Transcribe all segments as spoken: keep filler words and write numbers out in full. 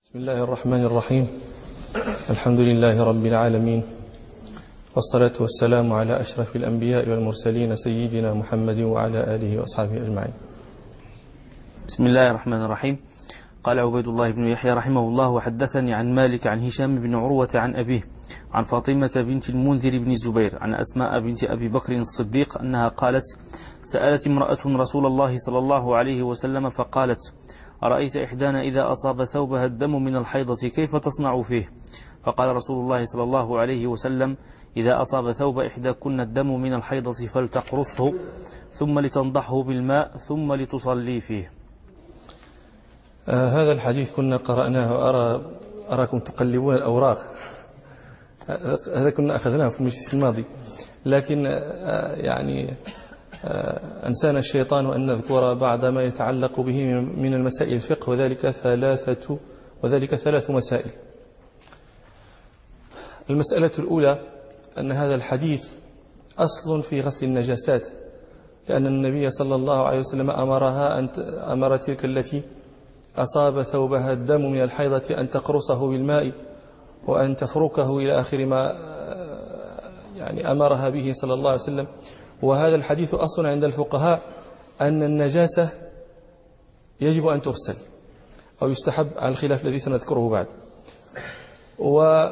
بسم الله الرحمن الرحيم. الحمد لله رب العالمين، والصلاة والسلام على أشرف الأنبياء والمرسلين سيدنا محمد وعلى آله وأصحابه أجمعين. بسم الله الرحمن الرحيم. قال عبيد الله بن يحيى رحمه الله: وحدثني عن مالك عن هشام بن عروة عن أبيه عن فاطمة بنت المنذر بن الزبير عن أسماء بنت أبي بكر الصديق أنها قالت: سألت امرأة رسول الله صلى الله عليه وسلم فقالت: أرأيت إحدانا إذا أصاب ثوبها الدم من الحيضة كيف تصنع فيه؟ فقال رسول الله صلى الله عليه وسلم: إذا أصاب ثوب إحداكن الدم من الحيضة فلتقرصه ثم لتنضحه بالماء ثم لتصلي فيه. آه هذا الحديث كنا قرأناه، أرى أراكم تقلبون الأوراق. هذا كنا أخذناه في المجلس الماضي، لكن آه يعني آه أنسانا الشيطان أن نذكر بعض ما يتعلق به من المسائل الفقه، وذلك ثلاثة وذلك ثلاث مسائل. المسألة الأولى أن هذا الحديث أصل في غسل النجاسات، لأن النبي صلى الله عليه وسلم أمرها أن أمر تلك التي أصاب ثوبها الدم من الحيضة أن تقرصه بالماء وأن تفركه إلى آخر ما يعني أمرها به صلى الله عليه وسلم. وهذا الحديث أصل عند الفقهاء أن النجاسة يجب أن تغسل أو يستحب، على الخلاف الذي سنذكره بعد. و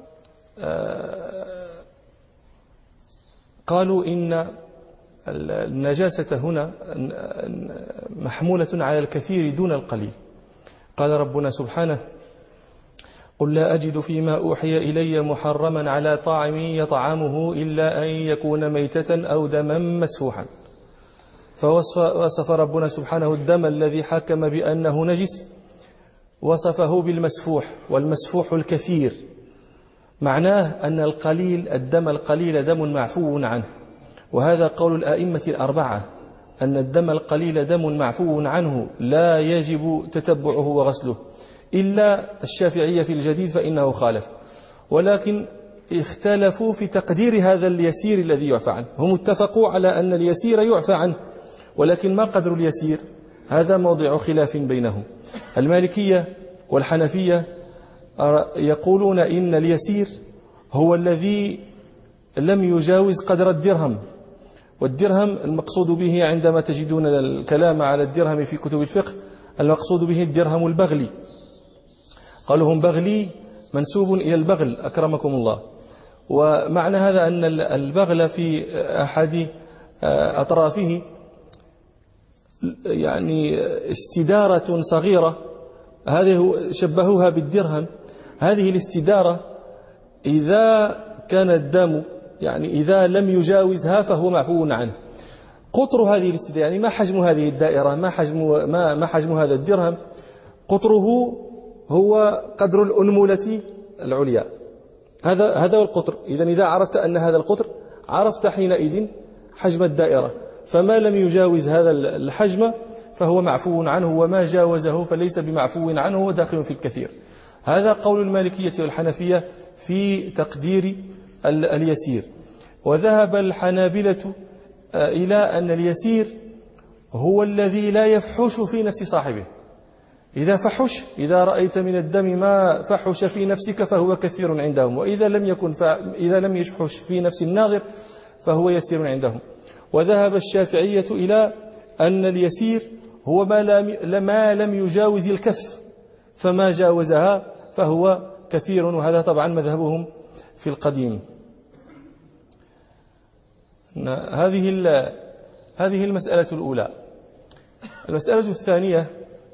قالوا إن النجاسة هنا محمولة على الكثير دون القليل. قال ربنا سبحانه: قل لا أجد فيما أوحي إلي محرما على طاعم يطعمه إلا أن يكون ميتة أو دما مسفوحا. فوصف ربنا سبحانه الدم الذي حكم بأنه نجس، وصفه بالمسفوح، والمسفوح الكثير، معناه أن القليل الدم القليل دم معفو عنه. وهذا قول الآئمة الأربعة، أن الدم القليل دم معفو عنه لا يجب تتبعه وغسله، إلا الشافعية في الجديد فإنه خالف، ولكن اختلفوا في تقدير هذا اليسير الذي يعفى عنه. هم اتفقوا على أن اليسير يعفى عنه، ولكن ما قدر اليسير؟ هذا موضع خلاف بينهم. المالكية والحنفية يقولون إن اليسير هو الذي لم يجاوز قدر الدرهم، والدرهم المقصود به عندما تجدون الكلام على الدرهم في كتب الفقه المقصود به الدرهم البغلي. قالوا هم بغلي منسوب إلى البغل أكرمكم الله. ومعنى هذا أن البغل في أحد أطرافه يعني استدارة صغيرة، هذه شبهوها بالدرهم. هذه الاستدارة إذا كان الدم يعني إذا لم يجاوزها فهو معفو عنه. قطر هذه الاستدارة يعني ما حجم هذه الدائرة، ما حجم ما ما حجم هذا الدرهم؟ قطره هو قدر الأنملة العليا. هذا هذا هو القطر. إذا إذا عرفت أن هذا القطر عرفت حينئذ حجم الدائرة، فما لم يجاوز هذا الحجم فهو معفو عنه، وما جاوزه فليس بمعفو عنه وداخل في الكثير. هذا قول المالكية والحنفية في تقدير اليسير. وذهب الحنابلة إلى أن اليسير هو الذي لا يفحش في نفس صاحبه. إذا فحش، إذا رأيت من الدم ما فحش في نفسك فهو كثير عندهم، وإذا لم يكن إذا لم يفحش في نفس الناظر فهو يسير عندهم. وذهب الشافعية إلى أن اليسير هو ما لم يجاوز الكف، فما جاوزها فهو كثير، وهذا طبعا مذهبهم في القديم. هذه هذه المسألة الأولى. المسألة الثانية،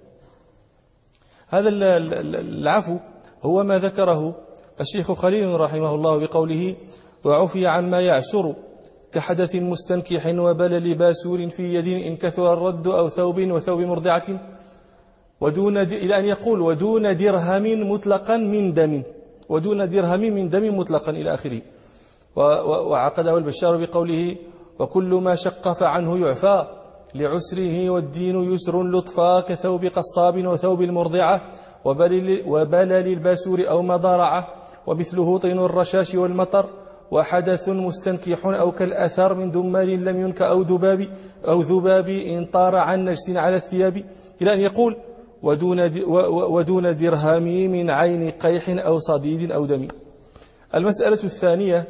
هذا العفو هو ما ذكره الشيخ خليل رحمه الله بقوله: وعفي عما يعسر كحدث مستنكح وبلل باسور في يد إن كثر الرد أو ثوب وثوب مرضعة، ودون إلى أن يقول ودون درهم مطلقا من دم، ودون درهم من دم مطلقا إلى آخره. وعقده البشار بقوله: وكل ما شق فعنه يعفى لعسره والدين يسر لطفا كثوب قصاب وثوب المرضعة وبلل, وبلل الباسور أو مضارعة، ومثله طين الرشاش والمطر، وحدث مستنكح أو كالأثر من دمال لم ينك أو ذباب أو ذباب إن طار عن نجس على الثياب، إلى أن يقول: ودون, ودون درهم من عين قيح أو صديد أو دم. المسألة الثانية،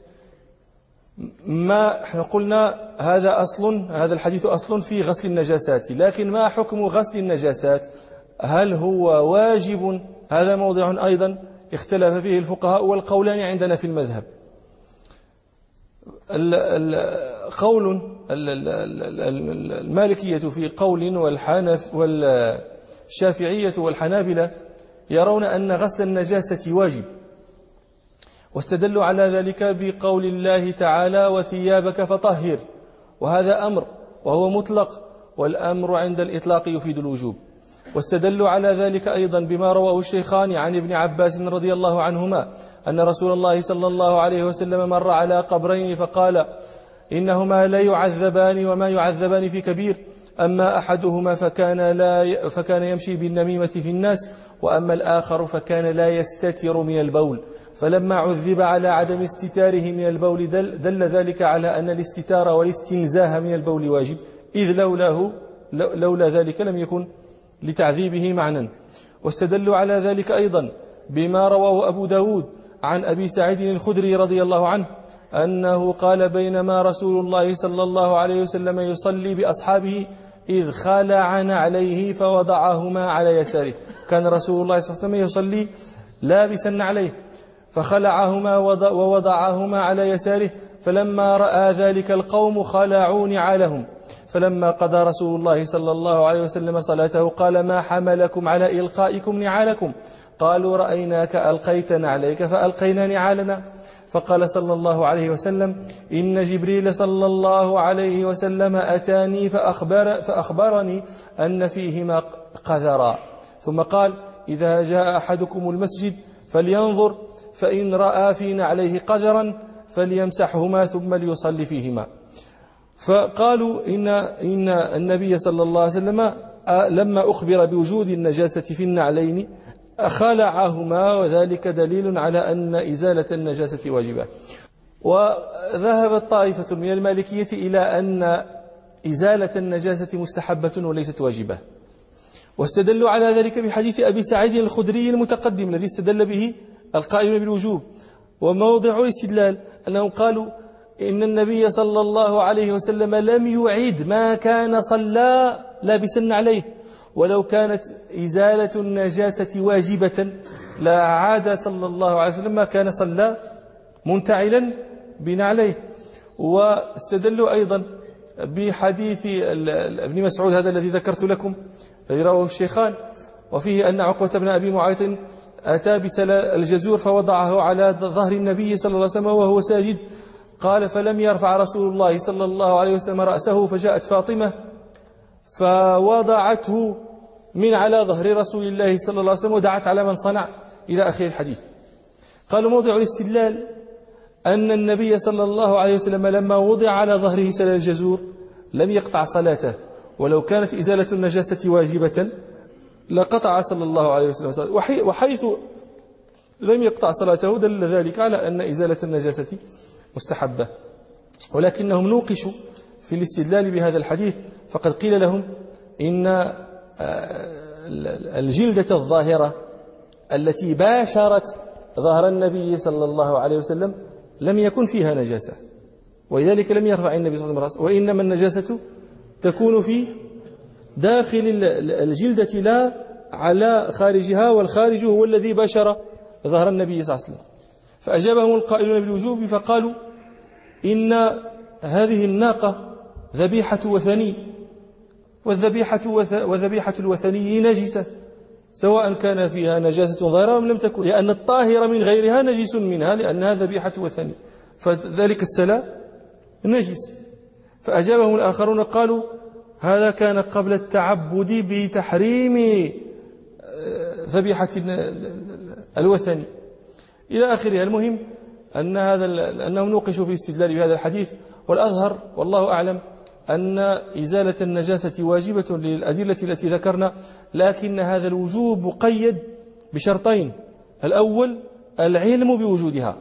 ما احنا قلنا هذا أصل، هذا الحديث أصل في غسل النجاسات، لكن ما حكم غسل النجاسات؟ هل هو واجب؟ هذا موضع أيضا اختلف فيه الفقهاء، والقولان عندنا في المذهب. قول المالكية في قول، والحنف والشافعية والحنابلة يرون أن غسل النجاسة واجب، واستدلوا على ذلك بقول الله تعالى وثيابك فطهر، وهذا أمر وهو مطلق، والأمر عند الإطلاق يفيد الوجوب. واستدلوا على ذلك أيضا بما رواه الشيخان عن ابن عباس رضي الله عنهما أن رسول الله صلى الله عليه وسلم مر على قبرين فقال إنهما لا يعذبان وما يعذبان في كبير، أما أحدهما فكان, لا فكان يمشي بالنميمة في الناس، وأما الآخر فكان لا يستتر من البول، فلما عذب على عدم استتاره من البول دل, دل ذلك على أن الاستتار والاستنزاه من البول واجب، إذ لولاه لولا ذلك لم يكن لتعذيبه معنى. واستدلوا على ذلك أيضا بما رواه أبو داود عن أبي سعيد الخدري رضي الله عنه أنه قال بينما رسول الله صلى الله عليه وسلم يصلي بأصحابه إذ خلع نعليه فوضعهما على يساره. كان رسول الله صلى الله عليه وسلم يصلي لابسا عليه فخلعهما ووضعهما على يساره، فلما رأى ذلك القوم خلعوا نعالهم، فلما قضى رسول الله صلى الله عليه وسلم صلاته قال ما حملكم على إلقائكم نعالكم؟ قالوا رأيناك ألقيت نعليك فألقينا نعالنا. فقال صلى الله عليه وسلم إن جبريل صلى الله عليه وسلم أتاني فأخبر فأخبرني أن فيهما قذرا، ثم قال إذا جاء أحدكم المسجد فلينظر فإن رأى في نعليه قذرا فليمسحهما ثم ليصلي فيهما. فقالوا إن, إن النبي صلى الله عليه وسلم لما أخبر بوجود النجاسة في النعلين خلعهما، وذلك دليل على أن إزالة النجاسة واجبة. وذهبت طائفة من المالكية إلى أن إزالة النجاسة مستحبة وليست واجبة، واستدلوا على ذلك بحديث أبي سعيد الخدري المتقدم الذي استدل به القائل بالوجوب. وموضع الاستدلال أنهم قالوا إن النبي صلى الله عليه وسلم لم يعيد ما كان صلى لابسا عليه، ولو كانت إزالة النجاسة واجبة لا عاد صلى الله عليه وسلم ما كان صلى منتعلا بنعليه. واستدلوا أيضا بحديث ابن مسعود هذا الذي ذكرت لكم الذي رواه الشيخان، وفيه أن عقبة بن أبي معيط أتى بسل الجزور فوضعه على ظهر النبي صلى الله عليه وسلم وهو ساجد، قال فلم يرفع رسول الله صلى الله عليه وسلم رأسه، فجاءت فاطمة فوضعته من على ظهر رسول الله صلى الله عليه وسلم ودعت على من صنع إلى آخر الحديث. قالوا موضع الاستدلال أن النبي صلى الله عليه وسلم لما وضع على ظهره سل الجزور لم يقطع صلاته، ولو كانت إزالة النجاسة واجبة لقطع صلى الله عليه وسلم، وحيث لم يقطع صلاته دل ذلك على أن إزالة النجاسة مستحبة. ولكنهم نوقشوا في الاستدلال بهذا الحديث، فقد قيل لهم إن الجلدة الظاهرة التي باشرت ظهر النبي صلى الله عليه وسلم لم يكن فيها نجاسة، ولذلك لم يرفع النبي صلى الله عليه وسلم رأسه، وإنما النجاسة تكون في داخل الجلدة لا على خارجها، والخارج هو الذي باشر ظهر النبي صلى الله عليه وسلم. فأجابهم القائلون بالوجوب فقالوا إن هذه الناقة ذبيحة وثني، والذبيحة وذبيحة الوثني نجسة، سواء كان فيها نجاسة ظاهرة أم لم تكن، لأن الطاهر من غيرها نجس منها لأنها ذبيحة وثني، فذلك السلاء نجس. فأجابهم الآخرون قالوا هذا كان قبل التعبد بتحريم ذبيحة الوثني إلى آخره. المهم أن هذا أنهم نوقشوا في الاستدلال بهذا الحديث، والأظهر والله أعلم أن إزالة النجاسة واجبة للأدلة التي ذكرنا، لكن هذا الوجوب مقيد بشرطين: الأول العلم بوجودها،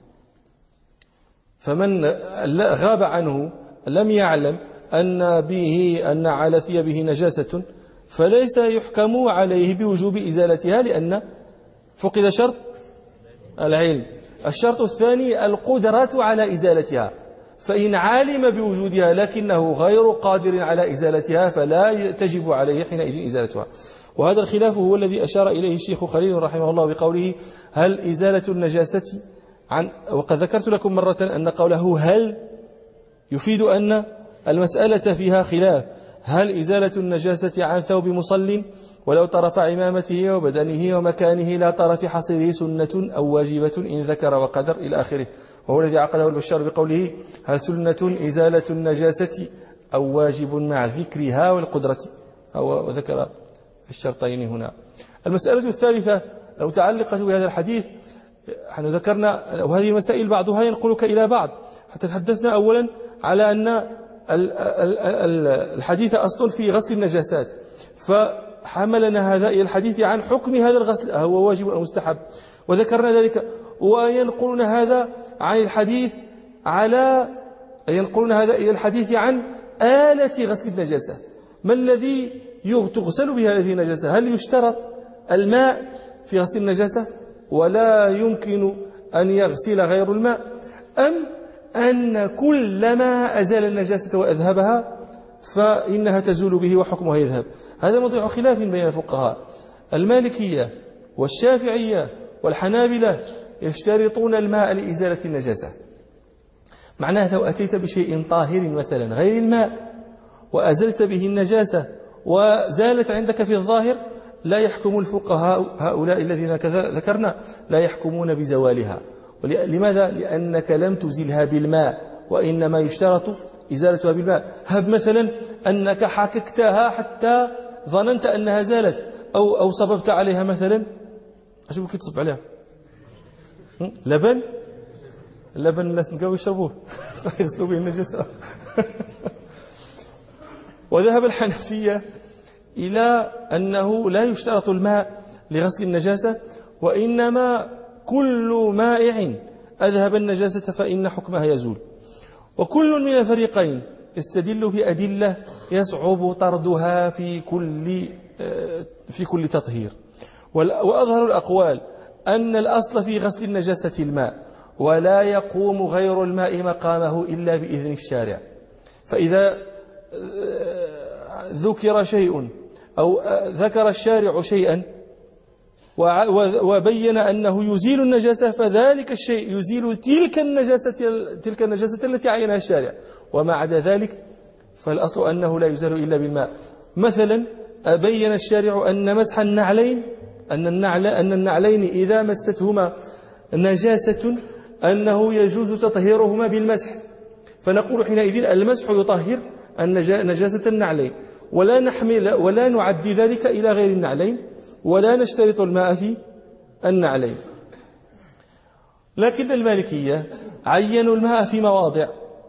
فمن غاب عنه لم يعلم أن به أن على ثيابه نجاسة فليس يحكم عليه بوجوب إزالتها لأن فقد شرط العلم. الشرط الثاني القدرة على إزالتها، فإن علم بوجودها لكنه غير قادر على إزالتها فلا تجب عليه حينئذ إزالتها. وهذا الخلاف هو الذي أشار إليه الشيخ خليل رحمه الله بقوله هل إزالة النجاسة عن، وقد ذكرت لكم مرة أن قوله هل يفيد أن المسألة فيها خلاف، هل إزالة النجاسة عن ثوب مصل ولو طرف عمامته وبدنه ومكانه لا طرف حصيره سنة أو واجبة إن ذكر وقدر إلى آخره. وهو الذي عقده البشار بقوله هل سنة إزالة النجاسة أو واجب مع ذكرها والقدرة، أو ذكر الشرطين هنا. المسألة الثالثة المتعلقة بهذا الحديث، نحن ذكرنا وهذه المسائل بعضها ينقلك إلى بعض، حتى تحدثنا أولا على أن الحديث أصل في غسل النجاسات، فحملنا هذا إلى الحديث عن حكم هذا الغسل هو واجب أو مستحب، وذكرنا ذلك. وينقلون هذا عن الحديث على ينقلون هذا إلى الحديث عن آلة غسل النجاسة، ما الذي تغسل بها هذه النجاسة؟ هل يشترط الماء في غسل النجاسة ولا يمكن أن يغسل غير الماء، أم أن كلما أزال النجاسة وأذهبها فإنها تزول به وحكمها يذهب؟ هذا موضوع خلاف بين الفقهاء. المالكية والشافعية والحنابلة يشترطون الماء لإزالة النجاسة. معناه لو أتيت بشيء طاهر مثلا غير الماء وأزلت به النجاسة وزالت عندك في الظاهر، لا يحكم الفقهاء هؤلاء الذين ذكرنا لا يحكمون بزوالها. لماذا؟ لأنك لم تزلها بالماء، وإنما يشترط إزالتها بالماء. هب مثلا أنك حككتها حتى ظننت أنها زالت، أو, أو صببت عليها مثلا، أشو ممكن تصب عليها لبن اللبن الناس نقاو يشربوه فيغسلوا به النجاسة. وذهب الحنفية إلى أنه لا يشترط الماء لغسل النجاسة، وإنما كل مائع أذهب النجاسة فإن حكمها يزول. وكل من الفريقين يستدل بأدلة يصعب طردها في كل في كل تطهير. وأظهر الأقوال أن الأصل في غسل النجاسة الماء، ولا يقوم غير الماء مقامه إلا بإذن الشارع. فإذا ذكر شيء أو ذكر الشارع شيئا وبين أنه يزيل النجاسة، فذلك الشيء يزيل تلك النجاسة تلك النجاسة التي عينها الشارع، وما عدا ذلك فالأصل أنه لا يزال إلا بالماء. مثلا بين الشارع أن مسح النعلين أن النعل أن النعلين إذا مستهما نجاسة أنه يجوز تطهيرهما بالمسح، فنقول حينئذ المسح يطهر نجاسة النعلين، ولا نحمل ولا نعدي ذلك إلى غير النعلين، ولا نشترط الماء في النعلين. لكن المالكية عينوا الماء في مواضع،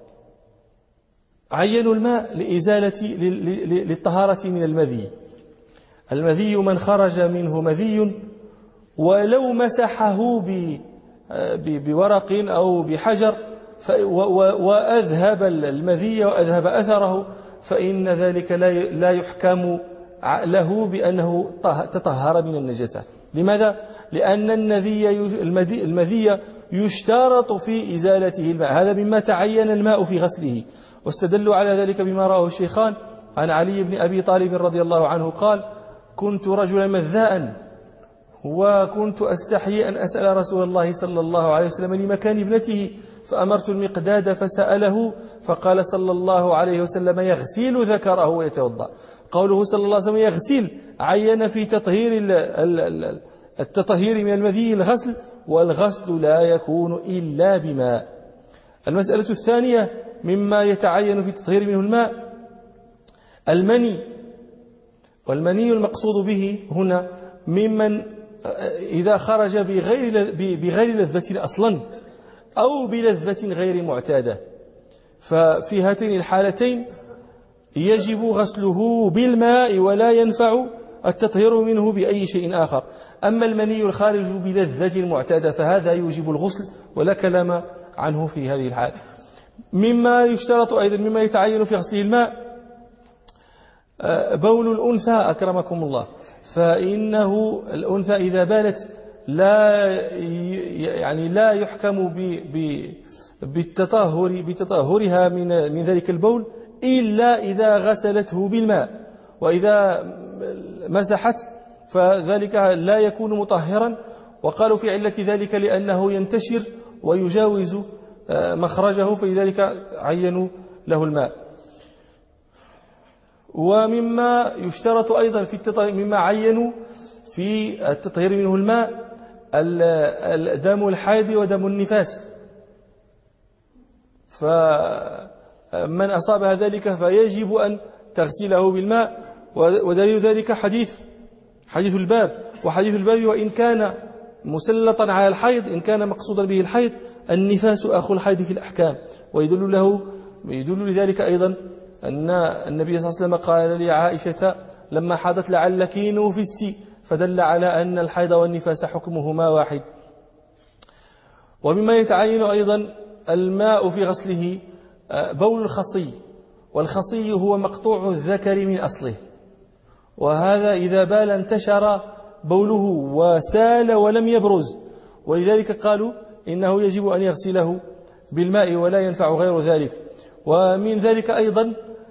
عينوا الماء لإزالة للطهارة من المذي. المذي من خرج منه مذي ولو مسحه بورق أو بحجر وأذهب المذي وأذهب أثره، فإن ذلك لا يحكم له بأنه تطهر من النجاسة. لماذا؟ لأن المذي يشترط في إزالته الماء، هذا مما تعين الماء في غسله. واستدلوا على ذلك بما رأه الشيخان عن علي بن أبي طالب رضي الله عنه قال: كنت رجلا مذاء وكنت أستحيي أن أسأل رسول الله صلى الله عليه وسلم لمكان ابنته، فأمرت المقداد فسأله فقال صلى الله عليه وسلم: يغسل ذكره ويتوضأ. قوله صلى الله عليه وسلم يغسل عين في تطهير التطهير من المذي الغسل، والغسل لا يكون إلا بماء. المسألة الثانية مما يتعين في التطهير منه الماء المني، والمني المقصود به هنا ممن إذا خرج بغير بغير لذة أصلا أو بلذة غير معتادة، ففي هاتين الحالتين يجب غسله بالماء ولا ينفع التطهير منه بأي شيء آخر. أما المني الخارج بلذة معتادة فهذا يوجب الغسل ولا كلام عنه في هذه الحال. مما يشترط أيضا مما يتعين في غسله الماء بول الأنثى أكرمكم الله، فإنه الأنثى إذا بالت لا يعني لا يحكم بالتطهر بتطهرها من من ذلك البول إلا إذا غسلته بالماء، وإذا مسحت فذلك لا يكون مطهرا. وقالوا في علة ذلك لأنه ينتشر ويجاوز مخرجه، فلذلك عينوا له الماء. ومما يشترط أيضا في التطهير، مما عينوا في التطهير منه الماء، دم الحيض ودم النفاس، فمن أصابها ذلك فيجب أن تغسله بالماء. ودليل ذلك حديث حديث الباب، وحديث الباب وإن كان مسلطا على الحيض، إن كان مقصودا به الحيض، النفاس أخو الحيض في الأحكام. ويدل له يدل لذلك أيضا أن النبي صلى الله عليه وسلم قال لعائشة لما حاضت لعلك نوفستي، فدل على أن الحيض والنفاس حكمهما واحد. ومما يتعين أيضا الماء في غسله بول الخصي، والخصي هو مقطوع الذكر من أصله، وهذا إذا بال انتشر بوله وسال ولم يبرز، ولذلك قالوا إنه يجب أن يغسله بالماء ولا ينفع غير ذلك. ومن ذلك أيضا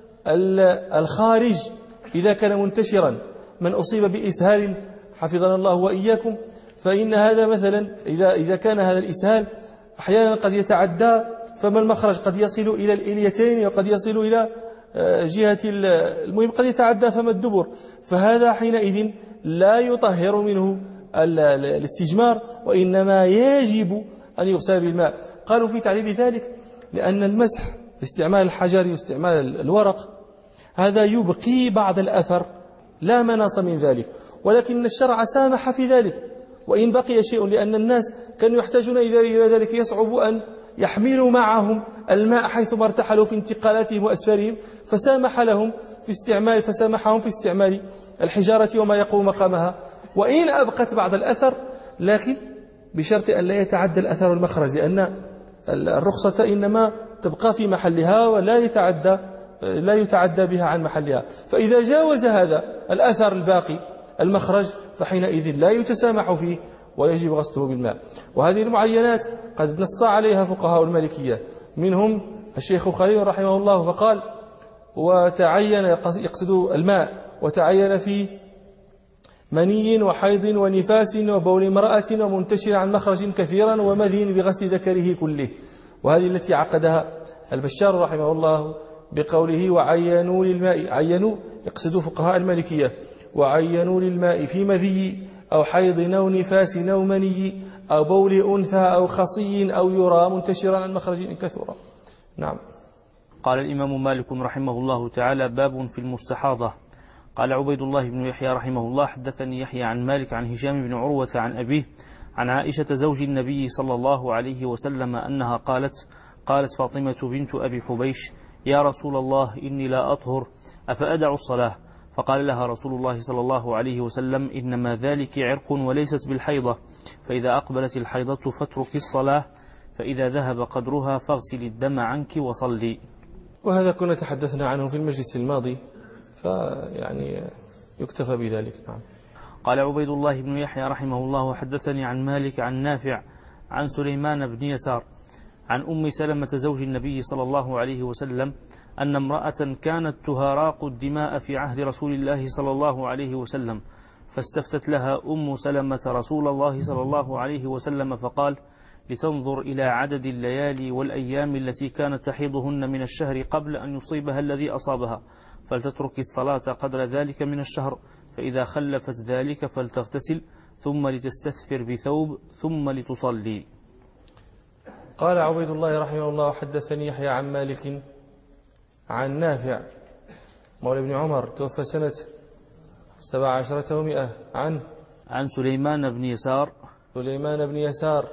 الخارج إذا كان منتشرا، من أصيب بإسهال حفظنا الله وإياكم، فإن هذا مثلا إذا إذا كان هذا الإسهال أحيانا قد يتعدى، فما المخرج قد يصل إلى الإليتين وقد يصل إلى جهة المهم قد يتعدى فما الدبر، فهذا حينئذ لا يطهر منه الاستجمار، وإنما يجب أن يغسل بالماء. قالوا في تعليل ذلك لأن المسح باستعمال الحجر واستعمال الورق هذا يبقي بعض الأثر لا مناص من ذلك، ولكن الشرع سامح في ذلك وإن بقي شيء، لأن الناس كانوا يحتاجون إلى ذلك، يصعب أن يحملوا معهم الماء حيثما ارتحلوا في انتقالاتهم وأسفارهم، فسامح لهم في استعمال فسامحهم في استعمال الحجارة وما يقوم مقامها، وإن أبقت بعض الأثر، لكن بشرط أن لا يتعدى الأثر المخرج، لأن الرخصة إنما تبقى في محلها ولا يتعدى لا يتعدى بها عن محلها. فإذا جاوز هذا الأثر الباقي المخرج فحينئذ لا يتسامح فيه ويجب غسله بالماء. وهذه المعينات قد نص عليها فقهاء المالكية، منهم الشيخ خليل رحمه الله فقال وتعين، يقصد الماء، وتعين في مني وحيض ونفاس وبول امرأة ومنتشر عن مخرج كثيرا ومذين بغسل ذكره كله. وهذه التي عقدها البشار رحمه الله بقوله وعينوا للماء، عينوا يقصد فقهاء المالكية، وعينوا للماء في مذي أو حيض أو نفاس أو مني أو بول أنثى أو خصي أو يرى منتشرا عن مخرج كثيرا. نعم. قال الإمام مالك رحمه الله تعالى: باب في المستحاضة. قال عبيد الله بن يحيى رحمه الله: حدثني يحيى عن مالك عن هشام بن عروة عن أبيه عن عائشة زوج النبي صلى الله عليه وسلم أنها قالت: قالت فاطمة بنت أبي حبيش: يا رسول الله إني لا أطهر أفأدع الصلاة؟ فقال لها رسول الله صلى الله عليه وسلم: إنما ذلك عرق وليست بالحيضة، فإذا أقبلت الحيضة فاترك الصلاة، فإذا ذهب قدرها فاغسل الدم عنك وصلي. وهذا كنا تحدثنا عنه في المجلس الماضي، فيعني يكتفى بذلك. نعم. قال عبيد الله بن يحيى رحمه الله: حدثني عن مالك عن نافع عن سليمان بن يسار عن أم سلمة زوج النبي صلى الله عليه وسلم أن امرأة كانت تهراق الدماء في عهد رسول الله صلى الله عليه وسلم، فاستفتت لها أم سلمة رسول الله صلى الله عليه وسلم فقال: لتنظر إلى عدد الليالي والأيام التي كانت تحيضهن من الشهر قبل أن يصيبها الذي أصابها، فلتترك الصلاة قدر ذلك من الشهر، فإذا خلفت ذلك فلتغتسل، ثم لتستثفر بثوب، ثم لتصلي. قال عبيد الله رحمه الله: حدثني يحيى عن مالك عن نافع مولى ابن عمر توفى سنة سبع عشرة ومئة عن عن سليمان بن يسار سليمان بن يسار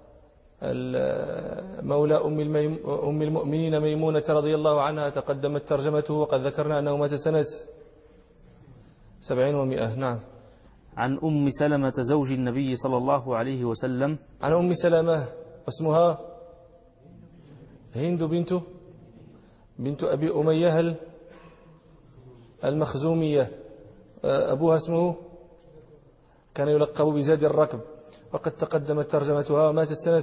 مولى أم, الميم أم المؤمنين ميمونة رضي الله عنها، تقدمت ترجمته وقد ذكرنا أنه مات سنة سبعين ومئة. نعم. عن أم سلمة زوج النبي صلى الله عليه وسلم عن أم سلمة واسمها هند بنت بنت أبي أمية المخزومية، أبوها اسمه كان يلقب بزاد الركب، وقد تقدمت ترجمتها، وماتت سنة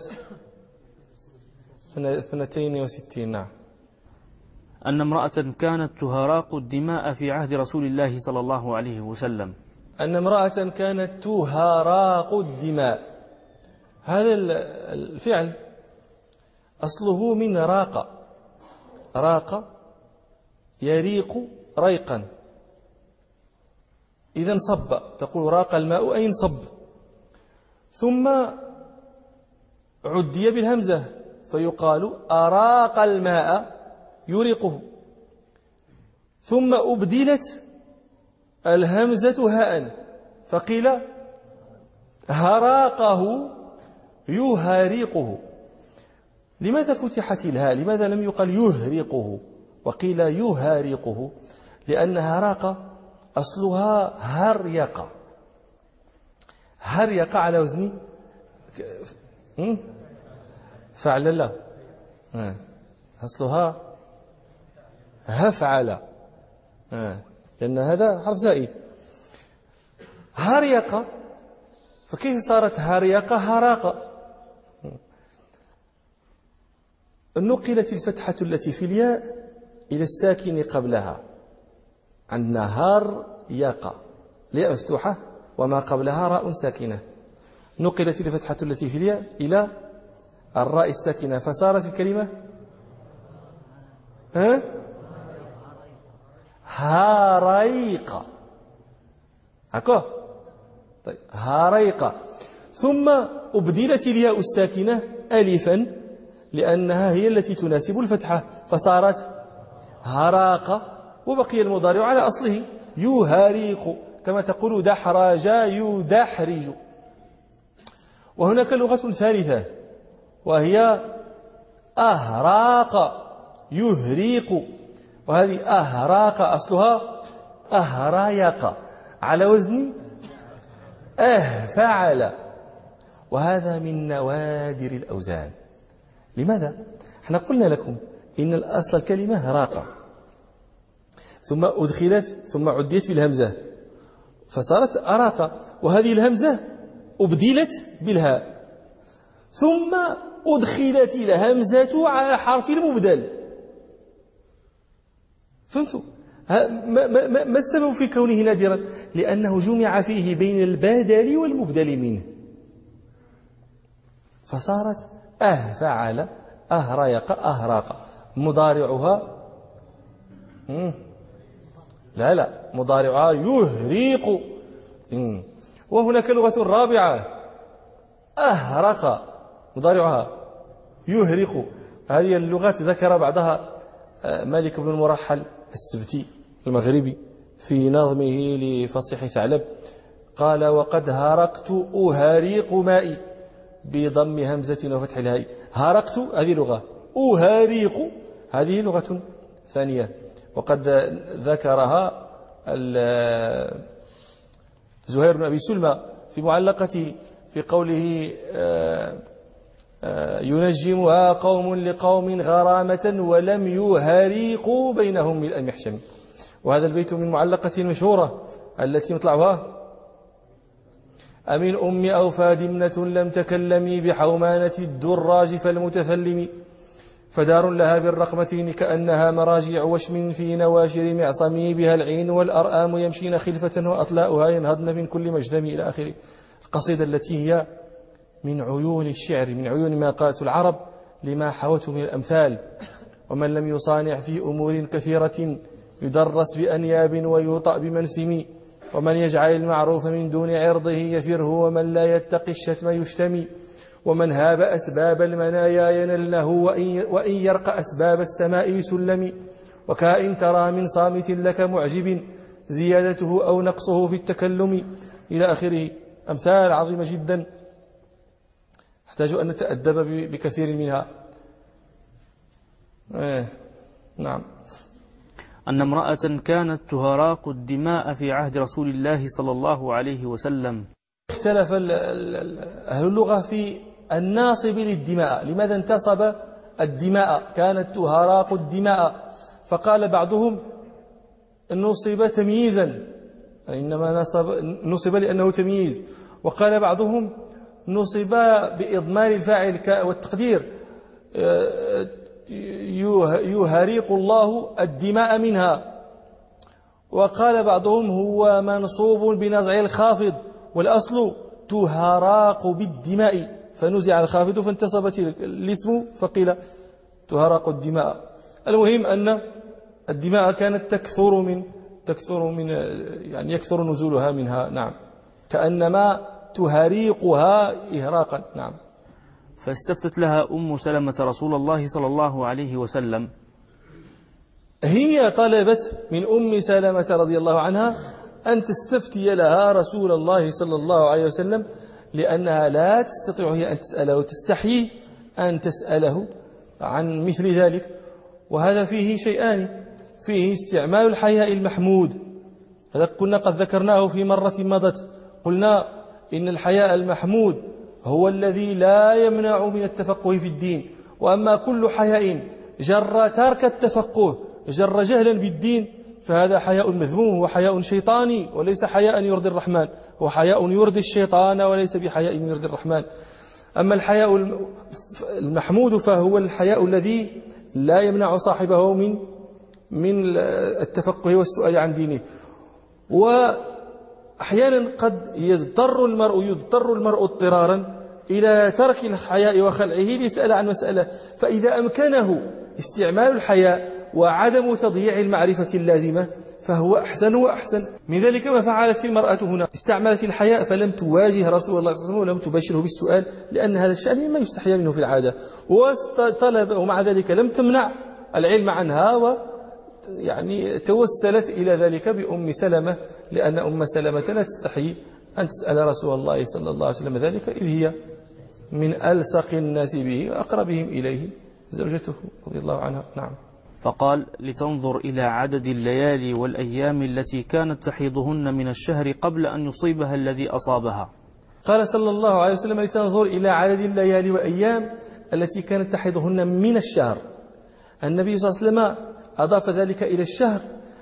اثنتين وستين. نعم. أن امرأة كانت تهراق الدماء في عهد رسول الله صلى الله عليه وسلم. أن امرأة كانت تهراق الدماء، هذا الفعل أصله من راق، راق يريق ريقا، إذا صب، تقول راق الماء أي انصب، ثم عدي بالهمزة فيقال أراق الماء يريقه، ثم أبدلت الهمزة هاء فقيل هراقه يهريقه. لماذا فتحت الهاء؟ لماذا لم يقل يهريقه وقيل يهاريقه؟ لأن هراق أصلها هريق، هريق على وزن فعل له، أصلها هفعل، لأن هذا حرف زائد. هريق، فكيف صارت هريق هراق؟ نقلت الفتحة التي في الياء إلى الساكن قبلها، عندنا هار ياق، الياء مفتوحة وما قبلها راء ساكنة، نقلت الفتحة التي في الياء إلى الراء الساكنة فصارت الكلمة ها هاريق، هكو طيب هاريق، ثم أبدلت الياء الساكنة ألفا لأنها هي التي تناسب الفتحة فصارت هراق، وبقي المضارع على أصله يهاريق، كما تقول دحرج يدحرج. وهناك لغة ثالثة وهي أهراق يهريق، وهذه أهراق أصلها أهرايق على وزن أهفعل، وهذا من نوادر الأوزان. لماذا؟ احنا قلنا لكم إن الأصل الكلمة هراق، ثم أدخلت ثم عديت بالهمزة فصارت أراق، وهذه الهمزة أبدلت بالهاء، ثم أدخلت الهمزة على حرف المبدل. فهمتوا؟ ما, ما, ما السبب في كونه نادرا؟ لأنه جمع فيه بين البدل والمبدل منه فصارت أهفعل أهريق أهراق. مضارعها لا لا مضارعها يهريق. وهناك لغة رابعة أهرق مضارعها يهرق. هذه اللغات ذكر بعضها مالك بن المرحل السبتي المغربي في نظمه لفصيح ثعلب، قال وقد هرقت أهريق مائي بضم همزة وفتح الهاء. هرقت هذه لغة، أهريق هذه لغة ثانية، وقد ذكرها زهير بن أبي سلمى في معلقته في قوله ينجمها قوم لقوم غرامة ولم يهريقوا بينهم من المحشم. وهذا البيت من معلقته المشهورة التي مطلعها أمن أم أوفى دمنة لم تكلمي بحومانة الدراج فالمتثلم فدار لها بالرقمتين كأنها مراجع وشم في نواشر معصمي بها العين والأرآم يمشين خلفة وأطلاؤها ينهضن من كل مجدم إلى آخر القصيدة التي هي من عيون الشعر، من عيون ما قالت العرب لما حوته من الأمثال. ومن لم يصانع في أمور كثيرة يدرس بأنياب ويوطأ بمنسم، ومن يجعل المعروف من دون عرضه يفره، ومن لا يتقي الشتم يشتمي، ومن هاب أسباب المنايا ينله، وإن يرق أسباب السماء يسلم. وكائن ترى من صامت لك معجب زيادته أو نقصه في التكلم إلى آخره. أمثال عظيمة جدا نحتاج أن نتأدب بكثير منها. آه. نعم. أن امرأة كانت تهراق الدماء في عهد رسول الله صلى الله عليه وسلم. اختلف أهل اللغة في الناصب للدماء، لماذا انتصب الدماء؟ كانت تهراق الدماء، فقال بعضهم نصب تمييزا، إنما نصب, نصب لأنه تمييز. وقال بعضهم نصب بإضمار الفاعل والتقدير يهريق الله الدماء منها. وقال بعضهم هو منصوب بنزع الخافض، والأصل تهراق بالدماء، فنزع الخافض فانتصبت الاسم فقيل تهراق الدماء. المهم أن الدماء كانت تكثر من تكثر من يعني يكثر نزولها منها، نعم، كأنما تهريقها إهراقا. نعم. فاستفتت لها أم سلمة رسول الله صلى الله عليه وسلم. هي طلبت من أم سلمة رضي الله عنها أن تستفتي لها رسول الله صلى الله عليه وسلم، لأنها لا تستطيع هي أن تسأله، تستحيي أن تسأله عن مثل ذلك. وهذا فيه شيئان: فيه استعمال الحياء المحمود، هذا كنا قد ذكرناه في مرة مضت، قلنا إن الحياء المحمود هو الذي لا يمنع من التفقه في الدين، وأما كل حياء جر ترك التفقه، جر جهلا بالدين، فهذا حياء مذموم وحياء شيطاني، وليس حياء يرضي الرحمن، هو حياء يرضي الشيطان وليس بحياء يرضي الرحمن. أما الحياء المحمود فهو الحياء الذي لا يمنع صاحبه من من التفقه والسؤال عن دينه. وأحيانا قد يضطر المرء يضطر المرء اضطرارا إلى ترك الحياء وخلعه ليسأل عن مسألة، فإذا أمكنه استعمال الحياء وعدم تضييع المعرفة اللازمة فهو أحسن وأحسن. من ذلك ما فعلت المرأة هنا، استعملت الحياء فلم تواجه رسول الله صلى الله عليه وسلم ولم تبشره بالسؤال، لأن هذا الشأن مما يستحيا منه في العادة، وطلب ومع ذلك لم تمنع العلم عنها، و يعني توسلت إلى ذلك بأم سلمة، لأن أم سلمة لا تستحي أن تسأل رسول الله صلى الله عليه وسلم ذلك، إذ هي من ألصق الناس به وأقربهم إليه زوجته رضي الله عنها. نعم. فقال: لتنظر إلى عدد الليالي والأيام التي كانت تحيضهن من الشهر قبل أن يصيبها الذي أصابها. قال صلى الله عليه وسلم: لتنظر إلى عدد الليالي والأيام التي كانت تحيضهن من الشهر. النبي صلى الله عليه وسلم أضاف ذلك إلى الشهر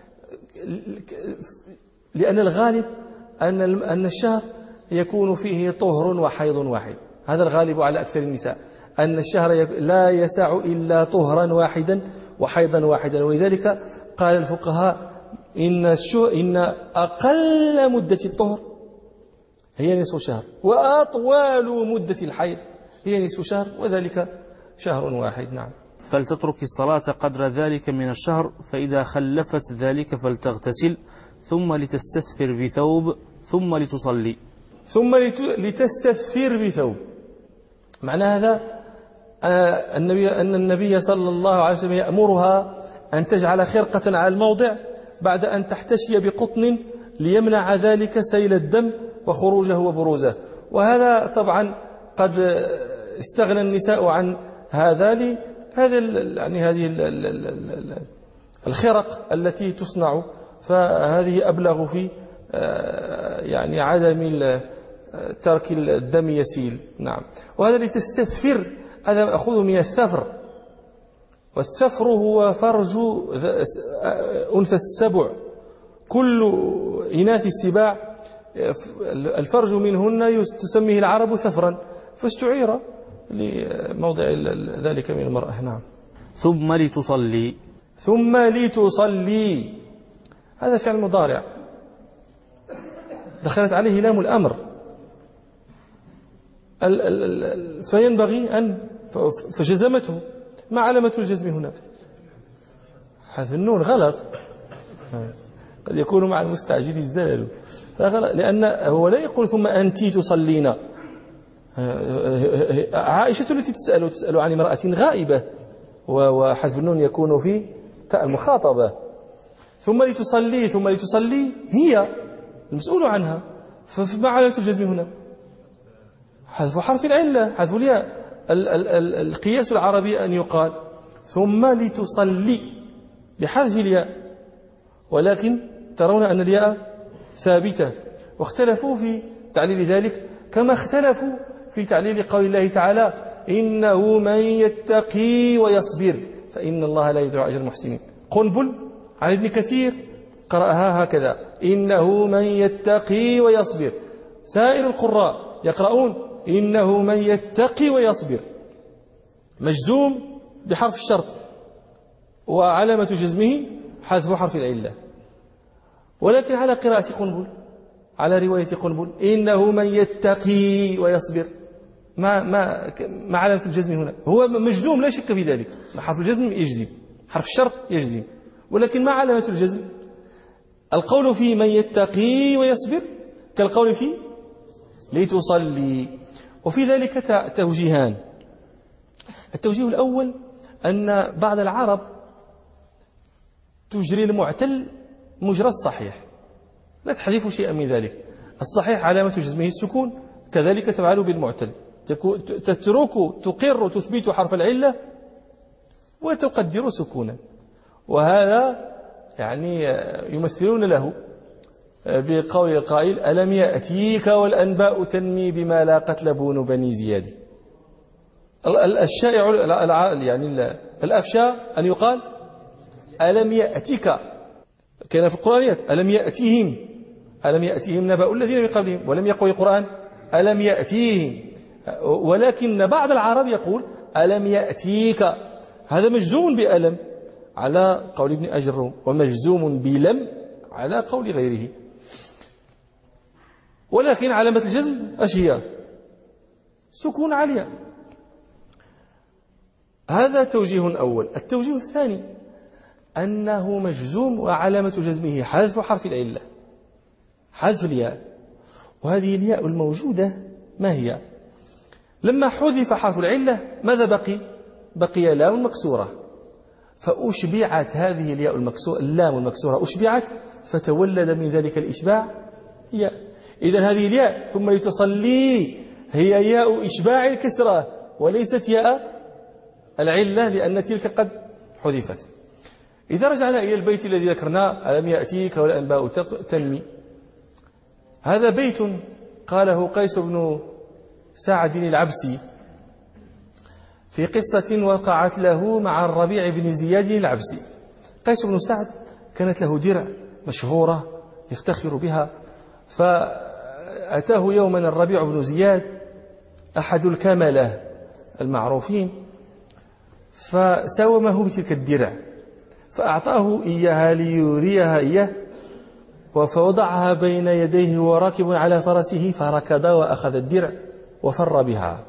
لأن الغالب أن أن الشهر يكون فيه طهر وحيض واحد، هذا الغالب على أكثر النساء، أن الشهر لا يسع إلا طهرا واحدا وحيضا واحدا. ولذلك قال الفقهاء إن إن أقل مدة الطهر هي نصف شهر، وأطول مدة الحيض هي نصف شهر، وذلك شهر واحد. نعم. فلتترك الصلاة قدر ذلك من الشهر، فإذا خلفت ذلك فلتغتسل، ثم لتستثفر بثوب، ثم لتصلي. ثم لتستثفر بثوب، معنى هذا آه النبي أن النبي صلى الله عليه وسلم يأمرها أن تجعل خرقة على الموضع بعد أن تحتشي بقطن ليمنع ذلك سيل الدم وخروجه وبروزه. وهذا طبعا قد استغنى النساء عن هذا لي هذا يعني هذه الخرق التي تصنع، فهذه أبلغ في يعني عدم ترك الدم يسيل. نعم. وهذا لتستثفر هذا مأخوذ من الثفر، والثفر هو فرج أنثى السبع، كل إناث السباع الفرج منهن تسميه العرب ثفرا، فاستعير لموضع ذلك من المرأة. نعم. ثم لتصلي. ثم لتصلي هذا فعل مضارع دخلت عليه لام الأمر، فينبغي أن فجزمته. ما علامة الجزم هنا؟ حذف النون، غلط، قد يكون مع المستعجل الزلل، لأن هو لا يقول ثم أنت تصلين. عائشة التي تسأل تسأل عن امرأة غائبة، وحذف النون يكون في تاء المخاطبة. ثم لتصلي، ثم لتصلي هي المسؤول عنها، فما علامة الجزم هنا؟ حذف حرف العلة، حذف الياء. القياس العربي أن يقال ثم لتصلي بحذف الياء، ولكن ترون أن الياء ثابتة، واختلفوا في تعليل ذلك كما اختلفوا في تعليل قول الله تعالى: إنه من يتقي ويصبر فإن الله لا يضيع أجر المحسنين. قنبل عن ابن كثير قرأها هكذا: إنه من يتقي ويصبر. سائر القراء يقرؤون: إنه من يتقي ويصبر، مجزوم بحرف الشرط، وعلامة جزمه حذف حرف العلة. ولكن على قراءة قنبل، على رواية قنبل: إنه من يتقي ويصبر، ما ما ما علامة الجزم هنا؟ هو مجزوم لا شك في ذلك، حرف الجزم يجزم، حرف الشرط يجزم، ولكن ما علامة الجزم؟ القول في من يتقي ويصبر كالقول في لتصلي. وفي ذلك توجيهان. التوجيه الأول أن بعض العرب تجري المعتل مجرى الصحيح، لا تحذف شيئا من ذلك. الصحيح علامة جزمه السكون، كذلك تفعل بالمعتل، تترك تقر تثبت حرف العلة وتقدر سكونا. وهذا يعني يمثلون له بقول القائل: ألم يأتيك والأنباء تنمي بما لا قتل بون بني زياد. الشائع يعني الأفشى أن يقال: ألم يأتيك، كان في القرآن ألم يأتيهم، ألم يأتيهم نبأ الذين من قبلهم، ولم يقل القرآن ألم يأتيهم. ولكن بعض العرب يقول ألم يأتيك، هذا مجزوم بألم على قول ابن أجر، ومجزوم بلم على قول غيره. ولكن علامة الجزم ايش هي؟ سكون عالية. هذا توجيه أول. التوجيه الثاني أنه مجزوم وعلامة جزمه حذف حرف العلة، حذف الياء. وهذه الياء الموجودة ما هي؟ لما حذف حرف العلة ماذا بقي؟ بقي لام مكسورة، فأشبعت هذه الياء المكسورة، اللام المكسورة أشبعت، فتولد من ذلك الإشباع ياء. إذن هذه الياء ثم لتصلي هي ياء إشباع الكسرة وليست ياء العلة، لأن تلك قد حذفت. إذا رجعنا إلى البيت الذي ذكرناه: ألم يأتيك والأنباء تنمي، هذا بيت قاله قيس بن سعد العبسي في قصة وقعت له مع الربيع بن زياد العبسي. قيس بن سعد كانت له درع مشهورة يفتخر بها، فأتاه يوما الربيع بن زياد أحد الكملة المعروفين، فساومه بتلك الدرع، فأعطاه إياها ليريها إياه، فوضعها بين يديه وراكب على فرسه، فركض وأخذ الدرع وفر بها.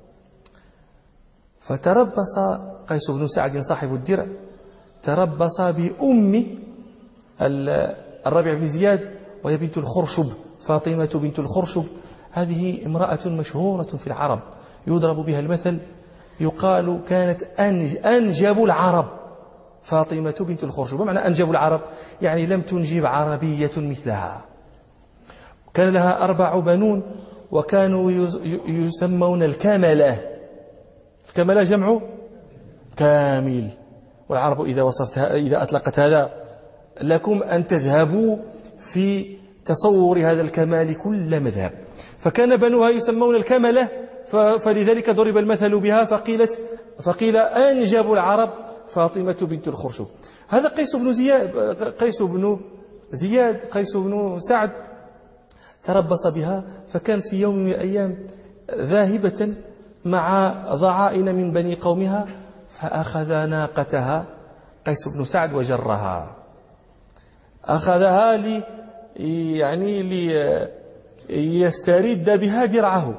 فتربص قيس بن سعد صاحب الدرع، تربص بأم الربيع بن زياد، وهي بنت الخرشب، فاطمة بنت الخرشب. هذه امرأة مشهورة في العرب يضرب بها المثل، يقال كانت أنج أنجب العرب، فاطمة بنت الخرشب. ومعنى أنجب العرب يعني لم تنجب عربية مثلها. كان لها أربع بنون، وكانوا يسمون الكملة. الكملة جمع كامل، والعرب إذا وصفتها إذا أطلقت هذا لكم أن تذهبوا في تصور هذا الكمال كل مذهب. فكان بنوها يسمون الكملة، فلذلك ضرب المثل بها، فقيلت فقيل أنجب العرب فاطمة بنت الخرشب. هذا قيس بن زياد قيس بن زياد قيس بن سعد تربص بها، فكانت في يوم من الأيام ذاهبة مع ضعائن من بني قومها، فأخذ ناقتها قيس بن سعد وجرها، أخذها لي يعني ليسترد بها درعه.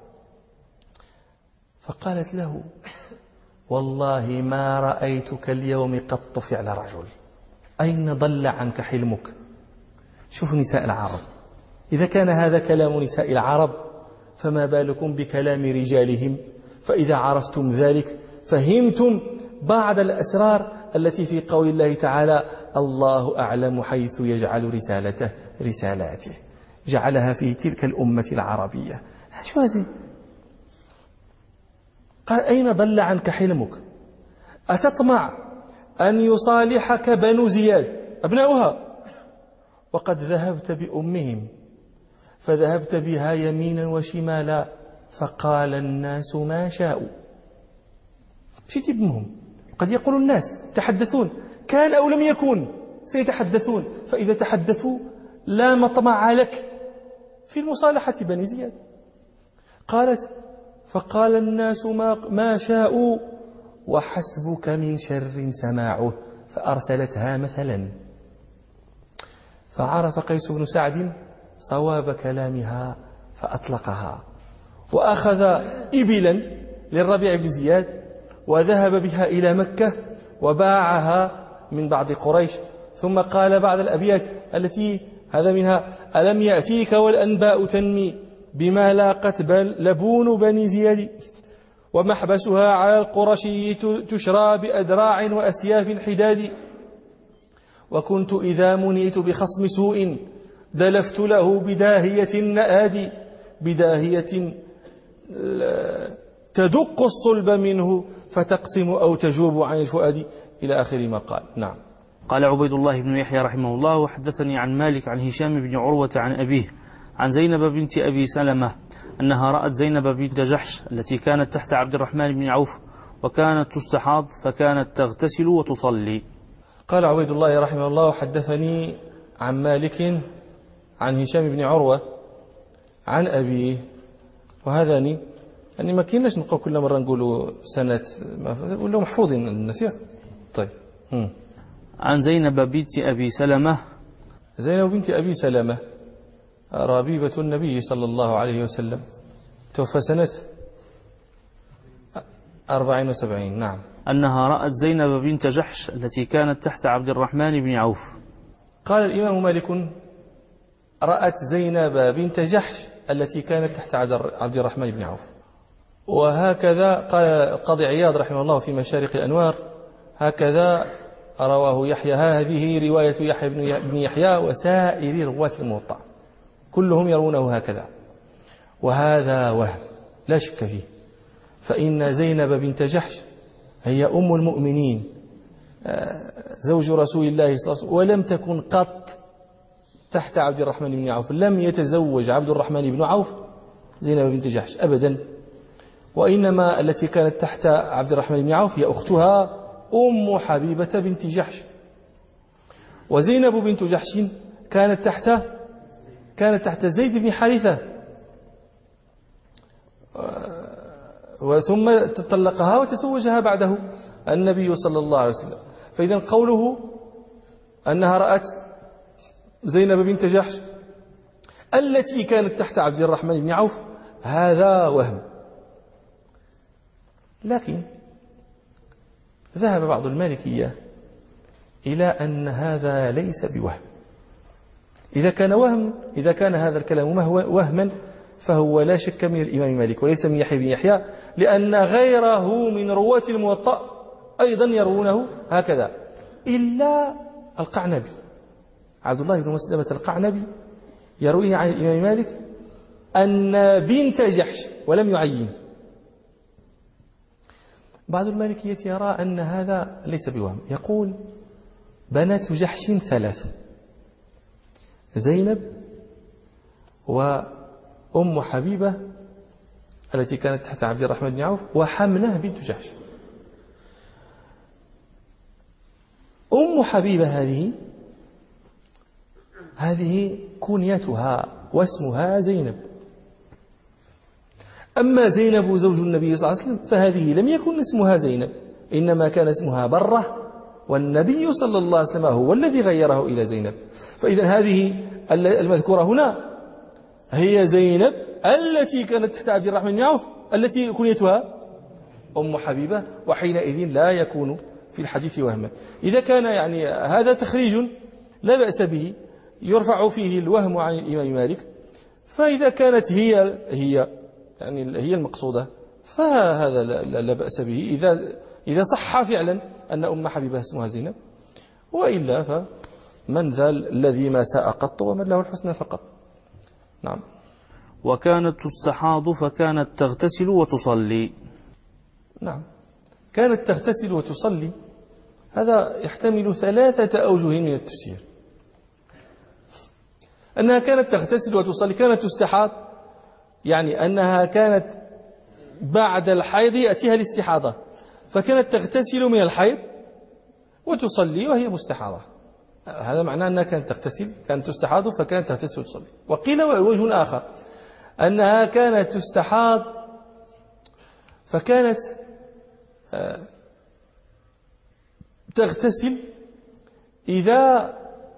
فقالت له: والله ما رأيتك اليوم قط فعل رجل، أين ضل عنك حلمك؟ شوف نساء العرب، إذا كان هذا كلام نساء العرب فما بالكم بكلام رجالهم؟ فإذا عرفتم ذلك فهمتم بعض الأسرار التي في قول الله تعالى: الله أعلم حيث يجعل رسالته رسالاته، جعلها في تلك الأمة العربية. شو هذه؟ قال: أين ضل عنك حلمك؟ أتطمع أن يصالحك بنو زياد أبناؤها، وقد ذهبت بأمهم، فذهبت بها يمينا وشمالا، فقال الناس ما شاءوا. مشيتي بأمهم، قد يقول الناس تحدثون كان أو لم يكن، سيتحدثون، فإذا تحدثوا لا مطمع لك في المصالحة بني زياد. قالت: فقال الناس ما, ما شاءوا وحسبك من شر سماعه، فأرسلتها مثلا. فعرف قيس بن سعد صواب كلامها فأطلقها، وأخذ إبلا للربيع بن زياد وذهب بها إلى مكة وباعها من بعض قريش. ثم قال بعض الأبيات التي هذا منها: ألم يأتيك والأنباء تنمي بما لاقت بل لبون بني زياد، ومحبسها على القرشي تشرى بأدراع وأسياف حداد، وكنت إذا منيت بخصم سوء دلفت له بداهية نآدي، بداهية تدق الصلب منه فتقسم أو تجوب عن الفؤاد، إلى آخر ما قال. نعم. قال عبيد الله بن يحيى رحمه الله: وحدثني عن مالك عن هشام بن عروة عن أبيه عن زينب بنت أبي سلمة أنها رأت زينب بنت جحش التي كانت تحت عبد الرحمن بن عوف، وكانت تستحاض فكانت تغتسل وتصلي. قال عبيد الله رحمه الله: حدثني عن مالك عن هشام بن عروة عن أبيه. وهذاني يعني ما كناش نبقى كل مرة نقولوا سنة، ولا محفوظين الناس. طيب. م. عن زينب بنت أبي سلمة. زينب بنت أبي سلمة ربيبة النبي صلى الله عليه وسلم، توفى سنة أربعين وسبعين. نعم. أنها رأت زينب بنت جحش التي كانت تحت عبد الرحمن بن عوف. قال الإمام مالك: رأت زينب بنت جحش التي كانت تحت عبد الرحمن بن عوف. وهكذا قال القاضي عياض رحمه الله في مشارق الأنوار: هكذا رواه يحيى، هذه رواية يحيى بن يحيى وسائر رواة الموطأ كلهم يرونه هكذا. وهذا وهم لا شك فيه، فإن زينب بنت جحش هي أم المؤمنين زوج رسول الله صلى الله عليه وسلم، ولم تكن قط تحت عبد الرحمن بن عوف، لم يتزوج عبد الرحمن بن عوف زينب بنت جحش أبدا، وإنما التي كانت تحت عبد الرحمن بن عوف هي أختها أم حبيبة بنت جحش. وزينب بنت جحش كانت تحت كانت تحت زيد بن حارثة، وثم تطلقها وتزوجها بعده النبي صلى الله عليه وسلم. فإذا قوله أنها رأت زينب بنت جحش التي كانت تحت عبد الرحمن بن عوف هذا وهم. لكن ذهب بعض المالكية إلى أن هذا ليس بوهم. إذا كان وهم إذا كان هذا الكلام وهما فهو لا شك من الإمام مالك وليس من يحيى بن يحيى، لأن غيره من رواة الموطأ أيضا يروونه هكذا، إلا القعنبي عبد الله بن مسلمة القعنبي يرويه عن الإمام مالك أن بنت جحش ولم يعين. بعض المالكية يرى أن هذا ليس بوهم، يقول: بنات جحش ثلاث: زينب وأم حبيبة التي كانت تحت عبد الرحمن بن عوف وحمنة بنت جحش. أم حبيبة هذه هذه كنيتها واسمها زينب. أما زينب زوج النبي صلى الله عليه وسلم فهذه لم يكن اسمها زينب، إنما كان اسمها برة، والنبي صلى الله عليه وسلم هو الذي غيره إلى زينب. فإذا هذه المذكورة هنا هي زينب التي كانت تحت عبد الرحمن بن عوف التي كنيتها أم حبيبة، وحينئذ لا يكون في الحديث وهما. إذا كان يعني هذا تخريج لا بأس به يرفع فيه الوهم عن الإمام مالك، فإذا كانت هي هي يعني هي المقصودة فهذا لا, لا بأس به إذا إذا صح فعلا أن أم حبيبة اسمها زينب، وإلا فمن ذا الذي ما ساء قط ومن له الحسنى فقط. نعم. وكانت تستحاض فكانت تغتسل وتصلي. نعم، كانت تغتسل وتصلي، هذا يحتمل ثلاثة أوجه من التفسير. أنها كانت تغتسل وتصلي، كانت تستحاض يعني أنها كانت بعد الحيض يأتيها الاستحاضة، فكانت تغتسل من الحيض وتصلي وهي مستحاضة. هذا معناه أنها كانت تغتسل، كانت تستحاض فكانت تغتسل وتصلي. وقيل وجه آخر أنها كانت تستحاض فكانت تغتسل إذا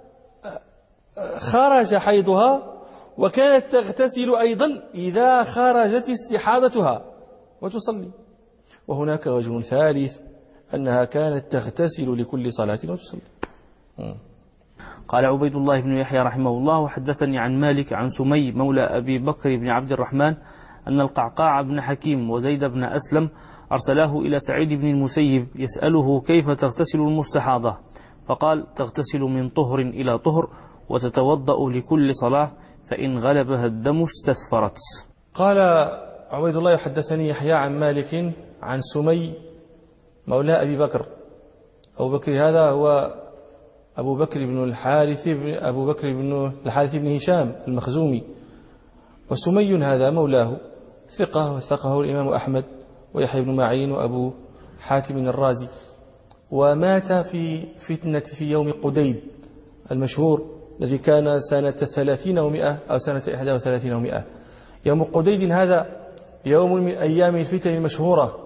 خرج حيضها، وكانت تغتسل أيضا إذا خرجت استحاضتها وتصلي. وهناك وجه ثالث أنها كانت تغتسل لكل صلاة وتصلي. قال عبيد الله بن يحيى رحمه الله: وحدثني عن مالك عن سمي مولى أبي بكر بن عبد الرحمن أن القعقاع بن حكيم وزيد بن أسلم أرسلاه إلى سعيد بن المسيب يسأله كيف تغتسل المستحاضة، فقال: تغتسل من طهر إلى طهر وتتوضأ لكل صلاة، فإن غلبها الدم استثفرت. قال عبيد الله: يحدثني يحيى عن مالك عن سمي مولى أبي بكر. أبو بكر هذا هو أبو بكر بن الحارث بن أبو بكر بن الحارث بن هشام المخزومي، وسمي هذا مولاه ثقة وثقه الإمام أحمد ويحيى بن معين وأبو حاتم الرازي، ومات في فتنة في يوم قديد المشهور الذي كان سنة ثلاثين ومئة أو سنة إحدى وثلاثين ومئة. يوم قديد هذا يوم من أيام الفتن المشهورة،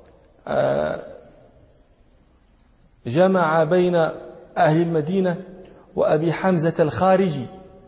جمع بين أهل المدينة وأبي حمزة الخارجي.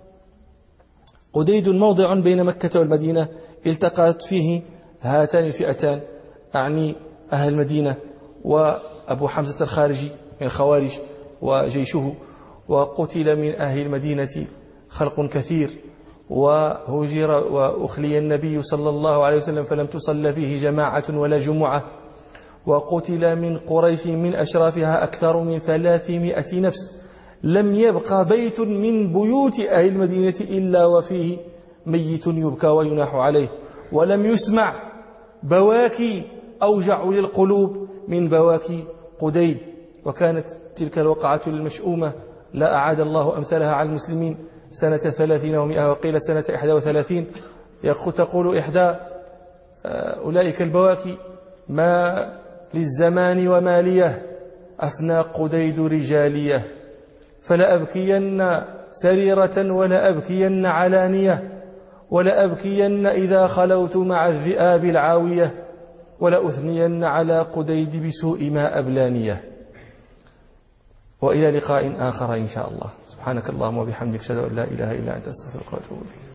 قديد موضع بين مكة والمدينة التقت فيه هاتان الفئتان، أعني أهل المدينة وأبو حمزة الخارجي من الخوارج وجيشه، وقتل من أهل المدينة خلق كثير، وهجر وأخلي النبي صلى الله عليه وسلم فلم تصل فيه جماعة ولا جمعة، وقتل من قريش من أشرافها أكثر من ثلاثمائة نفس، لم يبقى بيت من بيوت أهل المدينة إلا وفيه ميت يبكى ويناح عليه، ولم يسمع بواكي أوجع للقلوب من بواكي قديد. وكانت تلك الوقعة المشؤومة لا أعاد الله أمثالها على المسلمين سنة ثلاثين ومئة، وقيل سنة إحدى وثلاثين. تقول إحدى أولئك البواكي: ما للزمان ومالية أفنى قديد رجالية، فلا أبكين سريرة ولا أبكين علانية، ولا أبكين إذا خلوت مع الذئاب العاوية، ولا أثنين على قديد بسوء ما أبلانية. وإلى لقاء آخر إن شاء الله. سبحانك اللهم وبحمدك، أشهد أن لا إله إلا أنت، أستغفرك وأتوب إليك.